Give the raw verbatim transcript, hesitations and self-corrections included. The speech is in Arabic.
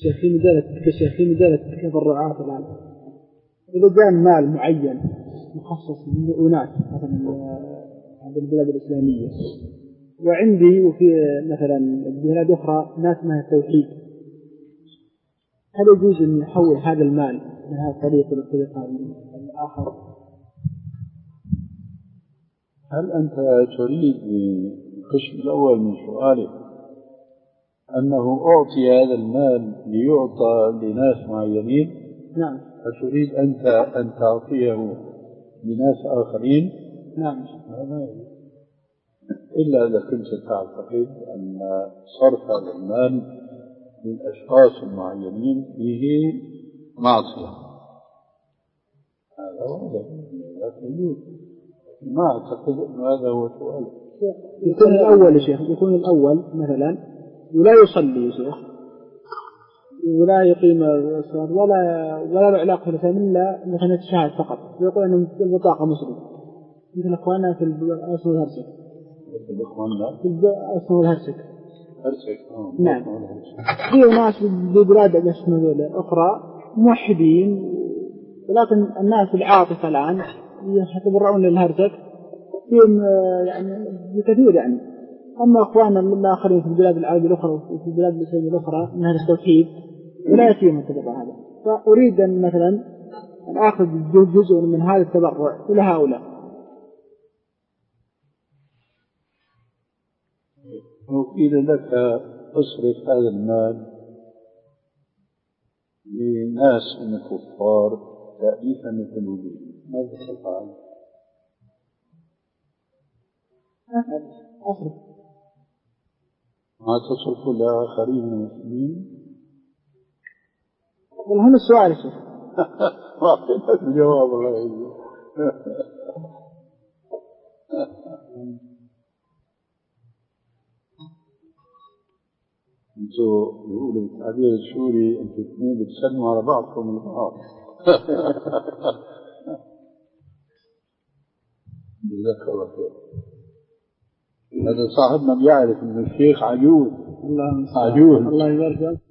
شيخين مدالة كشيخين مدالة تبرعات الآن. إذا جاء مال معين مخصص لأناس مثلا هذه البلاد الإسلامية، وعندي وفي مثلا بلاد أخرى ناس ما التوحيد، هل يجوز أن يحول هذا المال من هذا الطريق إلى الطريق الآخر؟ هل أنت تريد القسم الأول من سؤالك أنه أعطي هذا المال ليعطى لناس معينين؟ نعم. فتريد أنت أن تعطيه لناس آخرين؟ نعم. إلا إذا كنت تعتقد أن صرف هذا المال للأشخاص المعينين فيه معصية، هذا واضح لا يجوز. ما أعتقد أن هذا هو سؤال. يكون الأول يا شيخ، يكون الأول مثلا ولا يصلي يا شيخ ولا يقيم الصلاة ولا ولا له علاقة بالإسلام إلا مثلا الشهادة فقط، ويقول أنه البطاقة مسلم مثل إخواننا في الأسود الهرسك. مثل إخواننا في الأسود الهرسك. هرسك. نعم. في ناس ببلاد أخرى موحدين، ولكن الناس العاطفة الآن يتبرعون للهرسك فيهم يعني بكثير يعني. أما أخواننا الآخرين في البلاد العربية الأخرى وفي البلاد الإسلامية الأخرى من هذا التوحيد ولا يفيهم التبرع هذا، فأريد أن مثلا أن آخذ جزء من هذا التبرع إلى هؤلاء. وقيل لك اصرف هذا المال لناس من الكفار تأليفا لقلوبهم، ماذا تفعل؟ أصرف. ما تصرف لآخرين من المسلمين؟ والله هم السؤال شيخ. ما أعطيتك الجواب الله يعينك. انتوا يقولوا بالتعبير السوري انتوا اثنين بتسلموا على بعضكم البعض. جزاك الله خير. هذا صاحبنا بيعرف انه الشيخ عجوز. الله عجوز. الله يبارك.